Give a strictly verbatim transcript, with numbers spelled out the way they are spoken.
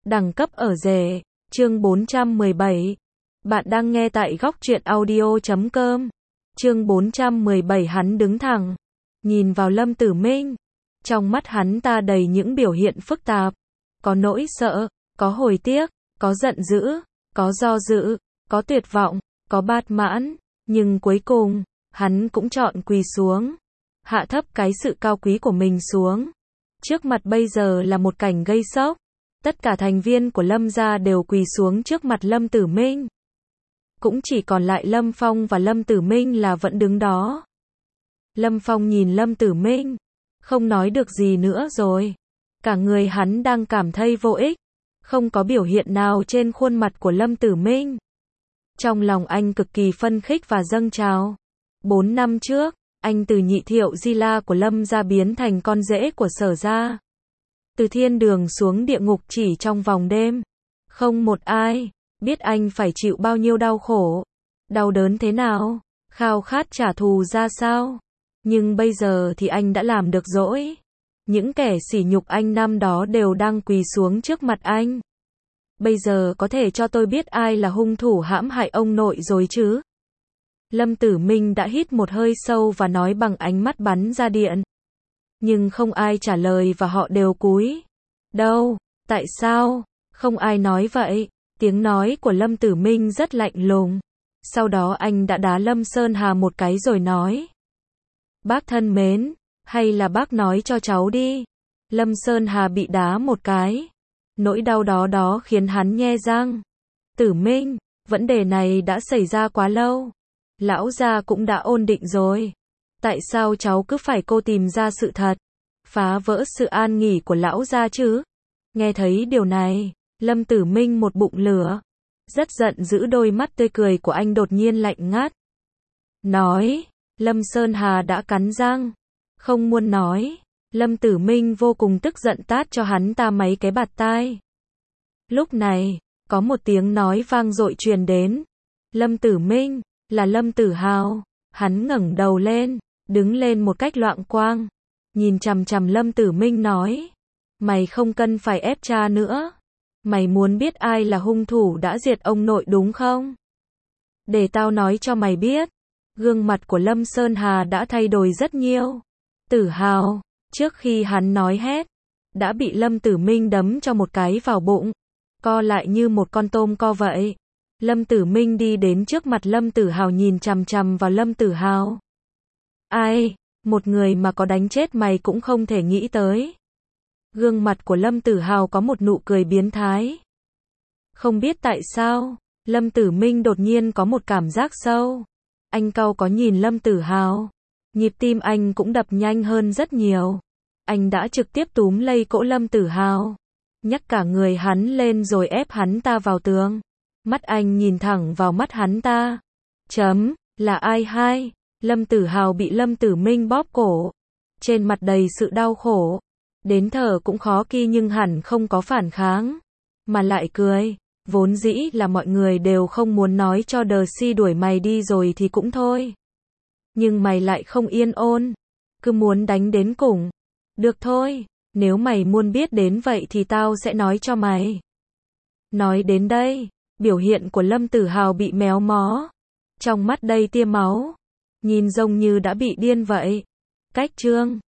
Đẳng cấp ở rể, chương bốn trăm mười bảy. Bạn đang nghe tại góc truyện audio chấm com. Chương bốn trăm mười bảy. Hắn đứng thẳng, nhìn vào Lâm Tử Minh. Trong mắt hắn ta đầy những biểu hiện phức tạp. Có nỗi sợ, có hồi tiếc, có giận dữ, có do dự, có tuyệt vọng, có bạt mãn. Nhưng cuối cùng, hắn cũng chọn quỳ xuống. Hạ thấp cái sự cao quý của mình xuống. Trước mặt bây giờ là một cảnh gây sốc. Tất cả thành viên của Lâm gia đều quỳ xuống trước mặt Lâm Tử Minh. Cũng chỉ còn lại Lâm Phong và Lâm Tử Minh là vẫn đứng đó. Lâm Phong nhìn Lâm Tử Minh, không nói được gì nữa rồi. Cả người hắn đang cảm thấy vô ích. Không có biểu hiện nào trên khuôn mặt của Lâm Tử Minh. Trong lòng anh cực kỳ phân khích và dâng trào. Bốn năm trước, anh từ nhị thiệu di la của Lâm gia biến thành con rể của Sở gia. Từ thiên đường xuống địa ngục chỉ trong vòng đêm. Không một ai biết anh phải chịu bao nhiêu đau khổ, đau đớn thế nào, khao khát trả thù ra sao. Nhưng bây giờ thì anh đã làm được rồi. Những kẻ sỉ nhục anh năm đó đều đang quỳ xuống trước mặt anh. Bây giờ có thể cho tôi biết ai là hung thủ hãm hại ông nội rồi chứ? Lâm Tử Minh đã hít một hơi sâu và nói bằng ánh mắt bắn ra điện. Nhưng không ai trả lời và họ đều cúi. Đâu? Tại sao? Không ai nói vậy. Tiếng nói của Lâm Tử Minh rất lạnh lùng. Sau đó anh đã đá Lâm Sơn Hà một cái rồi nói. Bác thân mến, hay là bác nói cho cháu đi. Lâm Sơn Hà bị đá một cái. Nỗi đau đó đó khiến hắn nhe răng. Tử Minh, vấn đề này đã xảy ra quá lâu. Lão gia cũng đã ổn định rồi. Tại sao cháu cứ phải cố tìm ra sự thật, phá vỡ sự an nghỉ của lão gia chứ? Nghe thấy điều này, Lâm Tử Minh một bụng lửa. Rất giận dữ, đôi mắt tươi cười của anh đột nhiên lạnh ngắt. Nói, Lâm Sơn Hà đã cắn răng. Không muốn nói. Lâm Tử Minh vô cùng tức giận tát cho hắn ta mấy cái bạt tai. Lúc này, có một tiếng nói vang dội truyền đến. Lâm Tử Minh, là Lâm Tử Hào. Hắn ngẩng đầu lên, đứng lên một cách loạng choạng, nhìn chằm chằm Lâm Tử Minh nói. Mày không cần phải ép cha nữa. Mày muốn biết ai là hung thủ đã diệt ông nội đúng không? Để tao nói cho mày biết. Gương mặt của Lâm Sơn Hà đã thay đổi rất nhiều. Tử Hào, trước khi hắn nói hết, đã bị Lâm Tử Minh đấm cho một cái vào bụng. Co lại như một con tôm co vậy. Lâm Tử Minh đi đến trước mặt Lâm Tử Hào, nhìn chằm chằm vào Lâm Tử Hào. Ai, một người mà có đánh chết mày cũng không thể nghĩ tới. Gương mặt của Lâm Tử Hào có một nụ cười biến thái. Không biết tại sao, Lâm Tử Minh đột nhiên có một cảm giác sâu. Anh cau có nhìn Lâm Tử Hào. Nhịp tim anh cũng đập nhanh hơn rất nhiều. Anh đã trực tiếp túm lấy cổ Lâm Tử Hào, nhấc cả người hắn lên rồi ép hắn ta vào tường. Mắt anh nhìn thẳng vào mắt hắn ta. Chấm, là ai hai? Lâm Tử Hào bị Lâm Tử Minh bóp cổ. Trên mặt đầy sự đau khổ. Đến thở cũng khó kỳ nhưng hẳn không có phản kháng. Mà lại cười. Vốn dĩ là mọi người đều không muốn nói cho Đờ Si đuổi mày đi rồi thì cũng thôi. Nhưng mày lại không yên ổn. Cứ muốn đánh đến cùng. Được thôi, nếu mày muốn biết đến vậy thì tao sẽ nói cho mày. Nói đến đây, biểu hiện của Lâm Tử Hào bị méo mó. Trong mắt đầy tia máu. Nhìn giống như đã bị điên vậy. Cách chương